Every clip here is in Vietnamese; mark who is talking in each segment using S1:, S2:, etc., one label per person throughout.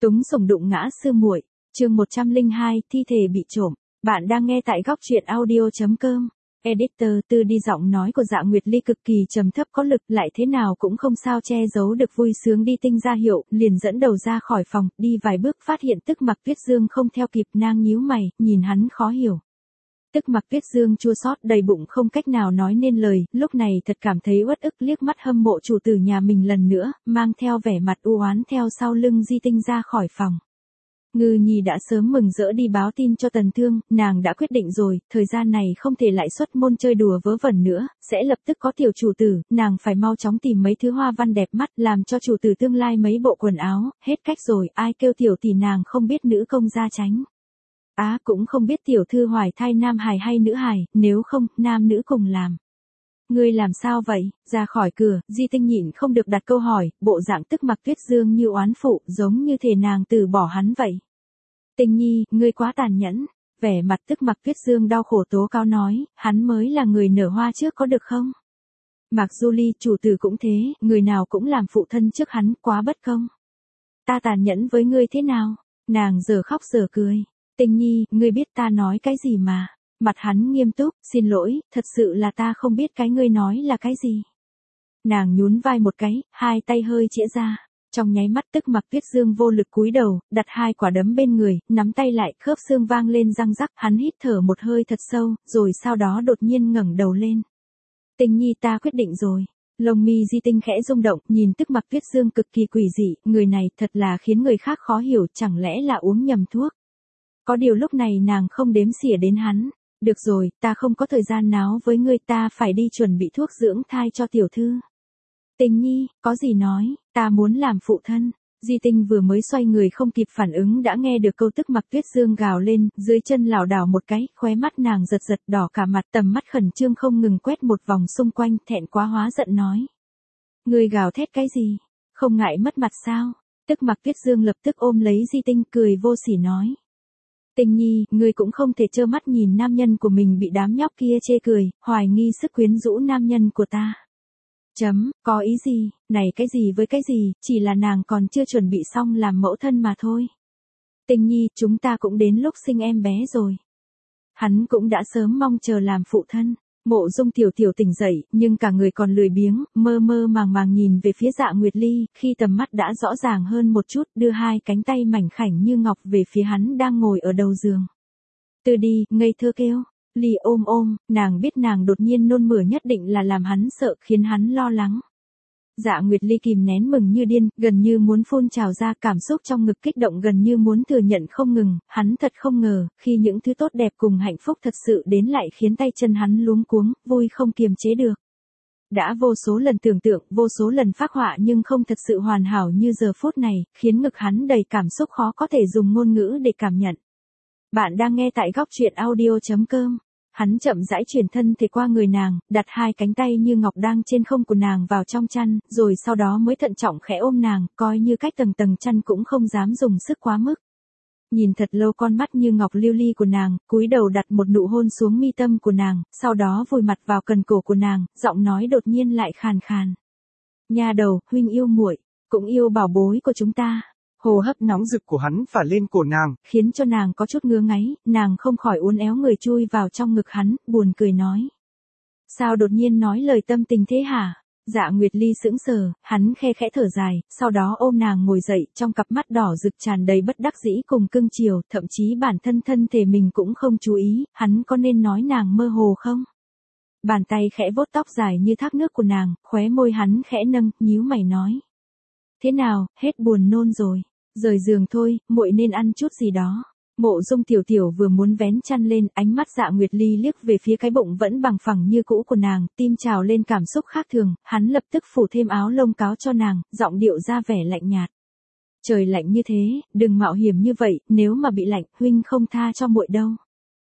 S1: Túng sủng đụng ngã sư muội, chương 102, thi thể bị trộm. Bạn đang nghe tại góc truyện audio.com. Editor Tư đi. Giọng nói của Dạ Nguyệt Ly cực kỳ trầm thấp có lực, lại thế nào cũng không sao che giấu được vui sướng đi tinh ra hiệu, liền dẫn đầu ra khỏi phòng, đi vài bước phát hiện Tức Mặc Tuyết Dương không theo kịp, nàng nhíu mày, nhìn hắn khó hiểu. Tức Mặc Tuyết Dương chua xót đầy bụng không cách nào nói nên lời, lúc này thật cảm thấy uất ức, liếc mắt hâm mộ chủ tử nhà mình lần nữa, mang theo vẻ mặt u oán theo sau lưng Di Tinh ra khỏi phòng. Ngư Nhi đã sớm mừng rỡ đi báo tin cho Tần Thương, nàng đã quyết định rồi, thời gian này không thể lại xuất môn chơi đùa vớ vẩn nữa, sẽ lập tức có tiểu chủ tử, nàng phải mau chóng tìm mấy thứ hoa văn đẹp mắt, làm cho chủ tử tương lai mấy bộ quần áo, hết cách rồi, ai kêu tiểu tỷ nàng không biết nữ công gia tránh. Cũng không biết tiểu thư hoài thai nam hài hay nữ hài, nếu không, nam nữ cùng làm. Ngươi làm sao vậy? Ra khỏi cửa, Di Tinh nhịn không được đặt câu hỏi, bộ dạng Tức Mặc Tuyết Dương như oán phụ, giống như thể nàng từ bỏ hắn vậy. Tinh Nhi, ngươi quá tàn nhẫn. Vẻ mặt Tức Mặc Tuyết Dương đau khổ tố cáo nói, hắn mới là người nở hoa trước có được không? Mạc Du Ly, chủ tử cũng thế, người nào cũng làm phụ thân trước hắn, quá bất công. Ta tàn nhẫn với ngươi thế nào? Nàng giờ khóc giờ cười. Tinh Nhi, ngươi biết ta nói cái gì mà? Mặt hắn nghiêm túc, xin lỗi, thật sự là ta không biết cái ngươi nói là cái gì. Nàng nhún vai một cái, hai tay hơi chĩa ra. Trong nháy mắt Tức Mặc Tuyết Dương vô lực cúi đầu, đặt hai quả đấm bên người, nắm tay lại, khớp xương vang lên răng rắc, hắn hít thở một hơi thật sâu, rồi sau đó đột nhiên ngẩng đầu lên. Tinh Nhi, ta quyết định rồi. Lông mi Di Tinh khẽ rung động, nhìn Tức Mặc Tuyết Dương cực kỳ quỷ dị, người này thật là khiến người khác khó hiểu, chẳng lẽ là uống nhầm thuốc. Có điều lúc này nàng không đếm xỉa đến hắn. Được rồi, ta không có thời gian náo với ngươi, ta phải đi chuẩn bị thuốc dưỡng thai cho tiểu thư. Tình Nhi, có gì nói, ta muốn làm phụ thân. Di Tinh vừa mới xoay người không kịp phản ứng đã nghe được câu Tức Mặc Tuyết Dương gào lên, dưới chân lảo đảo một cái, khóe mắt nàng giật giật đỏ cả mặt, tầm mắt khẩn trương không ngừng quét một vòng xung quanh, thẹn quá hóa giận nói. Ngươi gào thét cái gì? Không ngại mất mặt sao? Tức Mặc Tuyết Dương lập tức ôm lấy Di Tinh cười vô sỉ nói. Tinh Nhi, ngươi cũng không thể trơ mắt nhìn nam nhân của mình bị đám nhóc kia chê cười, hoài nghi sức quyến rũ nam nhân của ta. Có ý gì, này cái gì với cái gì, chỉ là nàng còn chưa chuẩn bị xong làm mẫu thân mà thôi. Tinh Nhi, chúng ta cũng đến lúc sinh em bé rồi. Hắn cũng đã sớm mong chờ làm phụ thân. Mộ Dung tiểu tiểu tỉnh dậy, nhưng cả người còn lười biếng, mơ mơ màng màng nhìn về phía Dạ Nguyệt Ly, khi tầm mắt đã rõ ràng hơn một chút, đưa hai cánh tay mảnh khảnh như ngọc về phía hắn đang ngồi ở đầu giường. Từ đi, ngây thơ kêu. Ly ôm, nàng biết nàng đột nhiên nôn mửa nhất định là làm hắn sợ, khiến hắn lo lắng. Dạ Nguyệt Ly kìm nén mừng như điên, gần như muốn phun trào ra, cảm xúc trong ngực kích động gần như muốn thừa nhận không ngừng, hắn thật không ngờ, khi những thứ tốt đẹp cùng hạnh phúc thật sự đến lại khiến tay chân hắn luống cuống, vui không kiềm chế được. Đã vô số lần tưởng tượng, vô số lần phác họa nhưng không thật sự hoàn hảo như giờ phút này, khiến ngực hắn đầy cảm xúc khó có thể dùng ngôn ngữ để cảm nhận. Bạn đang nghe tại góc truyện audio.com. Hắn chậm rãi chuyển thân thể qua người nàng, đặt hai cánh tay như ngọc đang trên không của nàng vào trong chăn, rồi sau đó mới thận trọng khẽ ôm nàng, coi như cách tầng tầng chăn cũng không dám dùng sức quá mức. Nhìn thật lâu con mắt như ngọc lưu ly của nàng, cúi đầu đặt một nụ hôn xuống mi tâm của nàng, sau đó vùi mặt vào cần cổ của nàng, giọng nói đột nhiên lại khàn khàn. Nha đầu, huynh yêu muội, cũng yêu bảo bối của chúng ta. Hô hấp nóng rực của hắn phả lên cổ nàng, khiến cho nàng có chút ngứa ngáy, nàng không khỏi uốn éo người chui vào trong ngực hắn, buồn cười nói. Sao đột nhiên nói lời tâm tình thế hả? Dạ Nguyệt Ly sững sờ, hắn khe khẽ thở dài, sau đó ôm nàng ngồi dậy, trong cặp mắt đỏ rực tràn đầy bất đắc dĩ cùng cưng chiều, thậm chí bản thân thể mình cũng không chú ý, hắn có nên nói nàng mơ hồ không? Bàn tay khẽ vuốt tóc dài như thác nước của nàng, khóe môi hắn khẽ nâng, nhíu mày nói. Thế nào, hết buồn nôn rồi. Rời giường thôi, muội nên ăn chút gì đó. Mộ Dung tiểu tiểu vừa muốn vén chăn lên, ánh mắt Dạ Nguyệt Ly liếc về phía cái bụng vẫn bằng phẳng như cũ của nàng, tim trào lên cảm xúc khác thường, hắn lập tức phủ thêm áo lông cáo cho nàng, giọng điệu ra vẻ lạnh nhạt. Trời lạnh như thế, đừng mạo hiểm như vậy, nếu mà bị lạnh, huynh không tha cho muội đâu.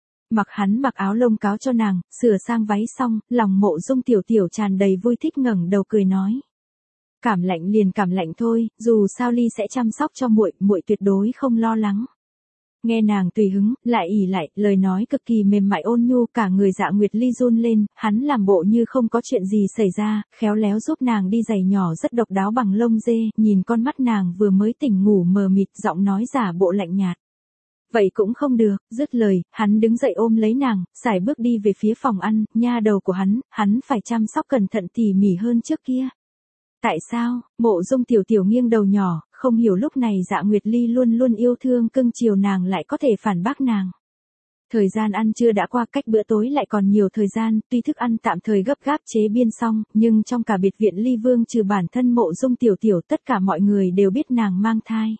S1: Hắn mặc áo lông cáo cho nàng, sửa sang váy xong, lòng Mộ Dung tiểu tiểu tràn đầy vui thích ngẩng đầu cười nói. Cảm lạnh liền cảm lạnh thôi, dù sao Ly sẽ chăm sóc cho muội, muội tuyệt đối không lo lắng. Nghe nàng tùy hứng, lại ỉ lại, lời nói cực kỳ mềm mại ôn nhu, cả người Dạ Nguyệt Ly run lên, hắn làm bộ như không có chuyện gì xảy ra, khéo léo giúp nàng đi giày nhỏ rất độc đáo bằng lông dê, nhìn con mắt nàng vừa mới tỉnh ngủ mờ mịt, giọng nói giả bộ lạnh nhạt. Vậy cũng không được, dứt lời, hắn đứng dậy ôm lấy nàng, sải bước đi về phía phòng ăn, nha đầu của hắn phải chăm sóc cẩn thận tỉ mỉ hơn trước kia. Tại sao? Mộ Dung Tiểu Tiểu nghiêng đầu nhỏ, không hiểu lúc này Dạ Nguyệt Ly luôn luôn yêu thương cưng chiều nàng lại có thể phản bác nàng. Thời gian ăn trưa đã qua, cách bữa tối lại còn nhiều thời gian, tuy thức ăn tạm thời gấp gáp chế biên xong, nhưng trong cả biệt viện Ly Vương trừ bản thân Mộ Dung Tiểu Tiểu tất cả mọi người đều biết nàng mang thai.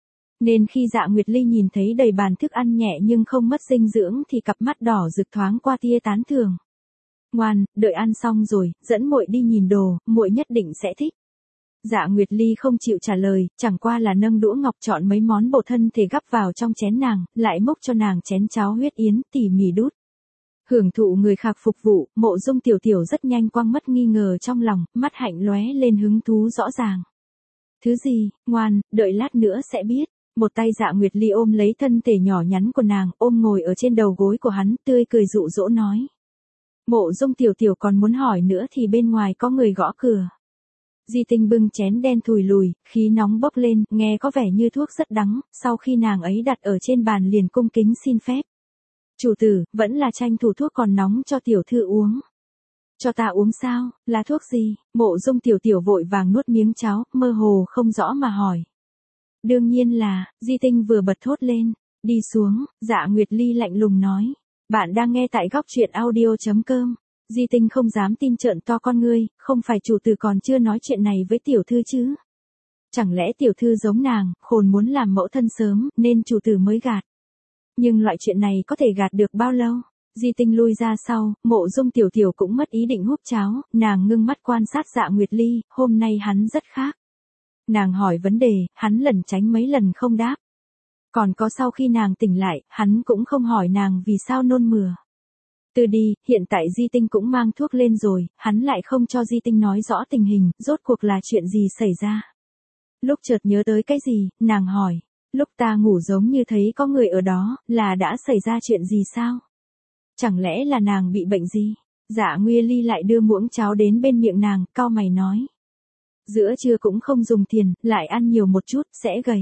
S1: Nên khi Dạ Nguyệt Ly nhìn thấy đầy bàn thức ăn nhẹ nhưng không mất dinh dưỡng thì cặp mắt đỏ rực thoáng qua tia tán thưởng. Ngoan, đợi ăn xong rồi, dẫn muội đi nhìn đồ, muội nhất định sẽ thích. Dạ Nguyệt Ly không chịu trả lời, chẳng qua là nâng đũa ngọc chọn mấy món bổ thân thể gắp vào trong chén nàng, lại múc cho nàng chén cháo huyết yến tỉ mỉ đút. Hưởng thụ người khác phục vụ, Mộ Dung Tiểu Tiểu rất nhanh quăng mất nghi ngờ trong lòng, mắt hạnh lóe lên hứng thú rõ ràng. Thứ gì? Ngoan, đợi lát nữa sẽ biết. Một tay Dạ Nguyệt Ly ôm lấy thân thể nhỏ nhắn của nàng, ôm ngồi ở trên đầu gối của hắn, tươi cười dụ dỗ nói. Mộ Dung Tiểu Tiểu còn muốn hỏi nữa thì bên ngoài có người gõ cửa. Di Tinh bưng chén đen thùi lùi, khí nóng bốc lên, nghe có vẻ như thuốc rất đắng, sau khi nàng ấy đặt ở trên bàn liền cung kính xin phép. Chủ tử, vẫn là tranh thủ thuốc còn nóng cho tiểu thư uống. Cho ta uống sao, là thuốc gì? Mộ Dung Tiểu Tiểu vội vàng nuốt miếng cháo, mơ hồ không rõ mà hỏi. Đương nhiên là, Di Tinh vừa bật thốt lên. Đi xuống, Dạ Nguyệt Ly lạnh lùng nói. Bạn đang nghe tại góc truyện audio.com. Di Tinh không dám tin trợn to con ngươi, không phải chủ tử còn chưa nói chuyện này với tiểu thư chứ? Chẳng lẽ tiểu thư giống nàng, khôn muốn làm mẫu thân sớm, nên chủ tử mới gạt? Nhưng loại chuyện này có thể gạt được bao lâu? Di Tinh lui ra sau, Mộ Dung Tiểu Tiểu cũng mất ý định húp cháo, nàng ngưng mắt quan sát Dạ Nguyệt Ly, hôm nay hắn rất khác. Nàng hỏi vấn đề, hắn lẩn tránh mấy lần không đáp. Còn có sau khi nàng tỉnh lại, hắn cũng không hỏi nàng vì sao nôn mửa. Từ đi, hiện tại Di Tinh cũng mang thuốc lên rồi, hắn lại không cho Di Tinh nói rõ tình hình, rốt cuộc là chuyện gì xảy ra. Lúc chợt nhớ tới cái gì, nàng hỏi, lúc ta ngủ giống như thấy có người ở đó, là đã xảy ra chuyện gì sao? Chẳng lẽ là nàng bị bệnh gì? Dạ Nguyệt Ly lại đưa muỗng cháo đến bên miệng nàng, cau mày nói. Giữa trưa cũng không dùng tiền, lại ăn nhiều một chút, sẽ gầy.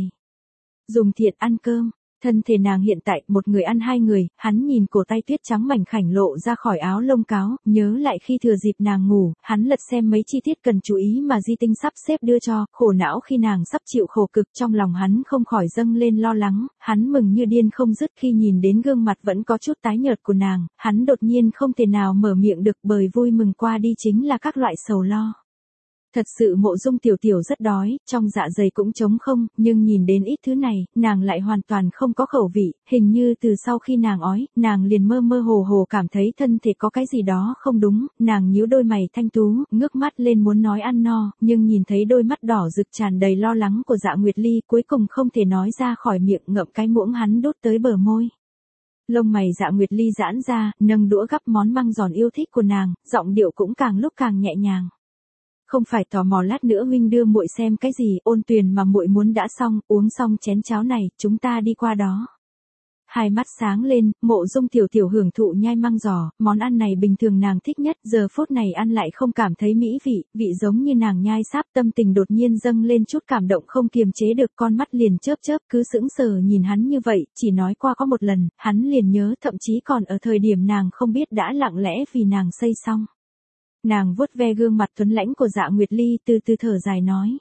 S1: Dùng thiệt ăn cơm. Thân thể nàng hiện tại, một người ăn hai người, hắn nhìn cổ tay tuyết trắng mảnh khảnh lộ ra khỏi áo lông cáo, nhớ lại khi thừa dịp nàng ngủ, hắn lật xem mấy chi tiết cần chú ý mà Di Tinh sắp xếp đưa cho, khổ não khi nàng sắp chịu khổ cực, trong lòng hắn không khỏi dâng lên lo lắng, hắn mừng như điên không dứt khi nhìn đến gương mặt vẫn có chút tái nhợt của nàng, hắn đột nhiên không thể nào mở miệng được bởi vui mừng qua đi chính là các loại sầu lo. Thật sự Mộ Dung Tiểu Tiểu rất đói, trong dạ dày cũng trống không, nhưng nhìn đến ít thứ này, nàng lại hoàn toàn không có khẩu vị, hình như từ sau khi nàng ói, nàng liền mơ mơ hồ hồ cảm thấy thân thể có cái gì đó không đúng, nàng nhíu đôi mày thanh tú, ngước mắt lên muốn nói ăn no, nhưng nhìn thấy đôi mắt đỏ rực tràn đầy lo lắng của Dạ Nguyệt Ly, cuối cùng không thể nói ra khỏi miệng, ngậm cái muỗng hắn đút tới bờ môi. Lông mày Dạ Nguyệt Ly giãn ra, nâng đũa gắp món măng giòn yêu thích của nàng, giọng điệu cũng càng lúc càng nhẹ nhàng. Không phải tò mò lát nữa huynh đưa muội xem cái gì, Ôn Tuyền mà muội muốn đã xong, uống xong chén cháo này, chúng ta đi qua đó. Hai mắt sáng lên, Mộ Dung Tiểu Tiểu hưởng thụ nhai măng giò, món ăn này bình thường nàng thích nhất, giờ phút này ăn lại không cảm thấy mỹ vị, vị giống như nàng nhai sáp, tâm tình đột nhiên dâng lên chút cảm động không kiềm chế được, con mắt liền chớp chớp, cứ sững sờ nhìn hắn như vậy, chỉ nói qua có một lần, hắn liền nhớ, thậm chí còn ở thời điểm nàng không biết đã lặng lẽ vì nàng xây xong. Nàng vuốt ve gương mặt tuấn lãnh của Dạ Nguyệt Ly, từ từ thở dài nói.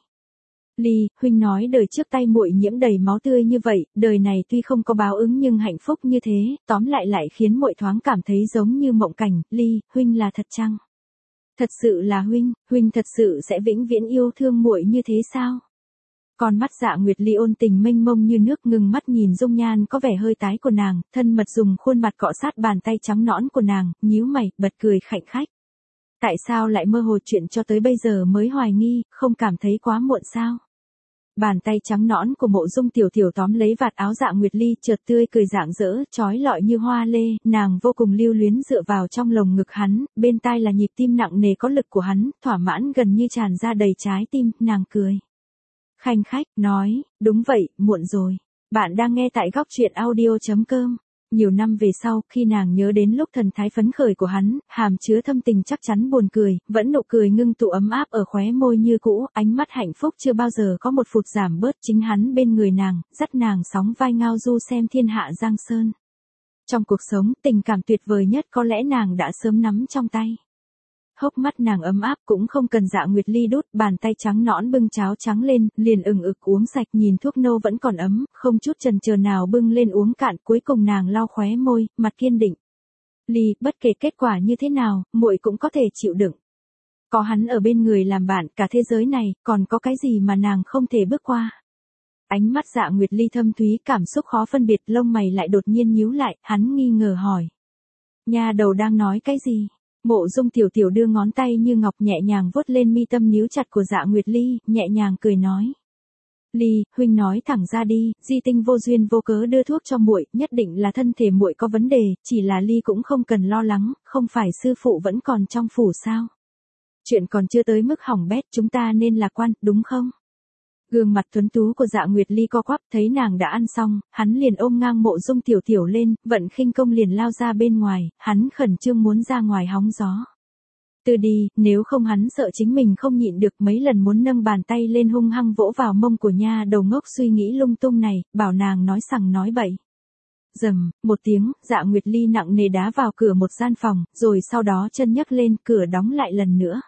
S1: Ly, huynh nói đời trước tay muội nhiễm đầy máu tươi như vậy, đời này tuy không có báo ứng nhưng hạnh phúc như thế, tóm lại khiến muội thoáng cảm thấy giống như mộng cảnh. Ly, huynh là thật chăng? Thật sự là huynh thật sự sẽ vĩnh viễn yêu thương muội như thế sao? Con mắt Dạ Nguyệt Ly ôn tình mênh mông như nước, ngừng mắt nhìn dung nhan có vẻ hơi tái của nàng, thân mật dùng khuôn mặt cọ sát bàn tay trắng nõn của nàng, nhíu mày, bật cười khạnh khách. Tại sao lại mơ hồ chuyện cho tới bây giờ mới hoài nghi, không cảm thấy quá muộn sao? Bàn tay trắng nõn của Mộ Dung Tiểu Tiểu tóm lấy vạt áo Dạ Nguyệt Ly, chợt tươi cười rạng rỡ, trói lọi như hoa lê, nàng vô cùng lưu luyến dựa vào trong lồng ngực hắn, bên tai là nhịp tim nặng nề có lực của hắn, thỏa mãn gần như tràn ra đầy trái tim, nàng cười. Khanh khách, nói, đúng vậy, muộn rồi. Bạn đang nghe tại góc truyện audio.com. Nhiều năm về sau, khi nàng nhớ đến lúc thần thái phấn khởi của hắn, hàm chứa thâm tình chắc chắn buồn cười, vẫn nụ cười ngưng tụ ấm áp ở khóe môi như cũ, ánh mắt hạnh phúc chưa bao giờ có một phút giảm bớt, chính hắn bên người nàng, dắt nàng sóng vai ngao du xem thiên hạ giang sơn. Trong cuộc sống, tình cảm tuyệt vời nhất có lẽ nàng đã sớm nắm trong tay. Hốc mắt nàng ấm áp cũng không cần Dạ Nguyệt Ly đút, bàn tay trắng nõn bưng cháo trắng lên, liền ừng ực uống sạch, nhìn thuốc nâu vẫn còn ấm, không chút chần chờ nào bưng lên uống cạn, cuối cùng nàng lau khóe môi, mặt kiên định. Ly, bất kể kết quả như thế nào, muội cũng có thể chịu đựng. Có hắn ở bên người làm bạn, cả thế giới này, còn có cái gì mà nàng không thể bước qua. Ánh mắt Dạ Nguyệt Ly thâm thúy, cảm xúc khó phân biệt, lông mày lại đột nhiên nhíu lại, hắn nghi ngờ hỏi. Nha đầu đang nói cái gì? Mộ Dung Tiểu Tiểu đưa ngón tay như ngọc nhẹ nhàng vuốt lên mi tâm níu chặt của Dạ Nguyệt Ly, nhẹ nhàng cười nói. Ly, huynh nói thẳng ra đi, Di Tinh vô duyên vô cớ đưa thuốc cho muội, nhất định là thân thể muội có vấn đề, chỉ là Ly cũng không cần lo lắng, không phải sư phụ vẫn còn trong phủ sao? Chuyện còn chưa tới mức hỏng bét, chúng ta nên lạc quan, đúng không? Gương mặt tuấn tú của Dạ Nguyệt Ly co quắp, thấy nàng đã ăn xong, hắn liền ôm ngang Mộ Dung Tiểu Tiểu lên, vận khinh công liền lao ra bên ngoài, hắn khẩn trương muốn ra ngoài hóng gió. Từ đi, nếu không hắn sợ chính mình không nhịn được, mấy lần muốn nâng bàn tay lên hung hăng vỗ vào mông của nha đầu ngốc suy nghĩ lung tung này, bảo nàng nói sằng nói bậy. Rầm, một tiếng, Dạ Nguyệt Ly nặng nề đá vào cửa một gian phòng, rồi sau đó chân nhấc lên, cửa đóng lại lần nữa.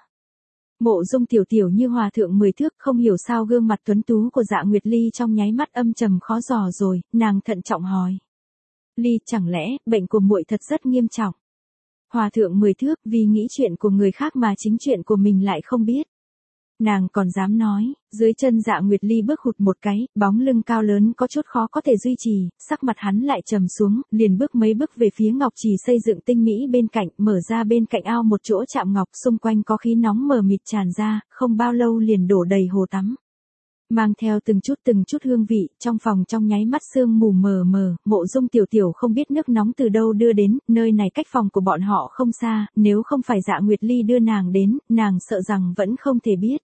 S1: Mộ Dung Tiểu Tiểu như hòa thượng 10 thước, không hiểu sao gương mặt tuấn tú của Dạ Nguyệt Ly trong nháy mắt âm trầm khó dò rồi, nàng thận trọng hỏi. Ly, chẳng lẽ, bệnh của muội thật rất nghiêm trọng? Hòa thượng 10 thước, vì nghĩ chuyện của người khác mà chính chuyện của mình lại không biết. Nàng còn dám nói, dưới chân Dạ Nguyệt Ly bước hụt một cái, bóng lưng cao lớn có chút khó có thể duy trì, sắc mặt hắn lại trầm xuống, liền bước mấy bước về phía ngọc trì xây dựng tinh mỹ bên cạnh, mở ra bên cạnh ao một chỗ chạm ngọc, xung quanh có khí nóng mờ mịt tràn ra, không bao lâu liền đổ đầy hồ tắm. Mang theo từng chút hương vị, trong phòng trong nháy mắt sương mù mờ mờ, Mộ Dung Tiểu Tiểu không biết nước nóng từ đâu đưa đến, nơi này cách phòng của bọn họ không xa, nếu không phải Dạ Nguyệt Ly đưa nàng đến, nàng sợ rằng vẫn không thể biết.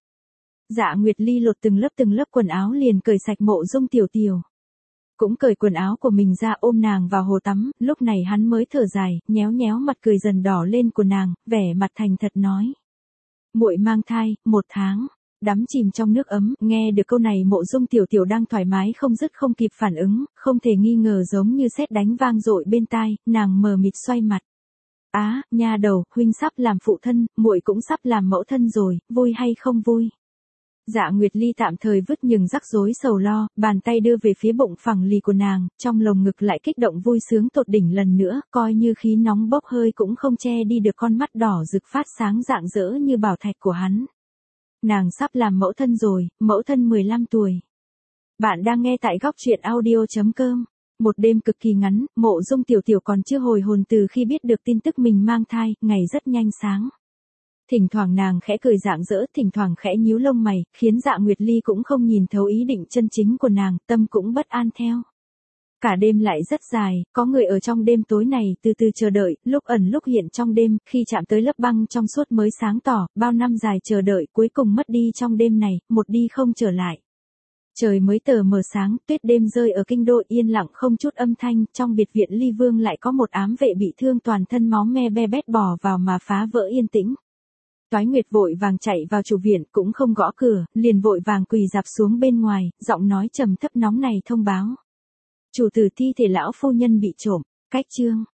S1: Dạ Nguyệt Ly lột từng lớp quần áo liền cởi sạch Mộ Dung Tiểu Tiểu. Cũng cởi quần áo của mình ra ôm nàng vào hồ tắm, lúc này hắn mới thở dài, nhéo nhéo mặt cười dần đỏ lên của nàng, vẻ mặt thành thật nói. Muội mang thai, 1 tháng. Đắm chìm trong nước ấm, nghe được câu này Mộ Dung Tiểu Tiểu đang thoải mái không dứt không kịp phản ứng, không thể nghi ngờ giống như sét đánh vang dội bên tai, nàng mờ mịt xoay mặt. Á, nha đầu, huynh sắp làm phụ thân, muội cũng sắp làm mẫu thân rồi, vui hay không vui? Dạ Nguyệt Ly tạm thời vứt nhừng rắc rối sầu lo, bàn tay đưa về phía bụng phẳng lì của nàng, trong lồng ngực lại kích động vui sướng tột đỉnh lần nữa, coi như khí nóng bốc hơi cũng không che đi được con mắt đỏ rực phát sáng rạng rỡ như bảo thạch của hắn. Nàng sắp làm mẫu thân rồi, mẫu thân 15 tuổi. Bạn đang nghe tại góc truyện audio.com. Một đêm cực kỳ ngắn, Mộ Dung Tiểu Tiểu còn chưa hồi hồn từ khi biết được tin tức mình mang thai, ngày rất nhanh sáng. Thỉnh thoảng nàng khẽ cười rạng rỡ, thỉnh thoảng khẽ nhíu lông mày, khiến Dạ Nguyệt Ly cũng không nhìn thấu ý định chân chính của nàng, tâm cũng bất an theo. Cả đêm lại rất dài, có người ở trong đêm tối này từ từ chờ đợi, lúc ẩn lúc hiện trong đêm, khi chạm tới lớp băng trong suốt mới sáng tỏ, bao năm dài chờ đợi cuối cùng mất đi trong đêm này, một đi không trở lại. Trời mới tờ mờ sáng, tuyết đêm rơi ở kinh đô yên lặng không chút âm thanh, trong biệt viện Ly Vương lại có một ám vệ bị thương toàn thân máu me be bét bò vào mà phá vỡ yên tĩnh. Toái Nguyệt vội vàng chạy vào chủ viện, cũng không gõ cửa, liền vội vàng quỳ rạp xuống bên ngoài, giọng nói trầm thấp nóng này thông báo. Chủ tử thi thể lão phu nhân bị trộm, cách chương.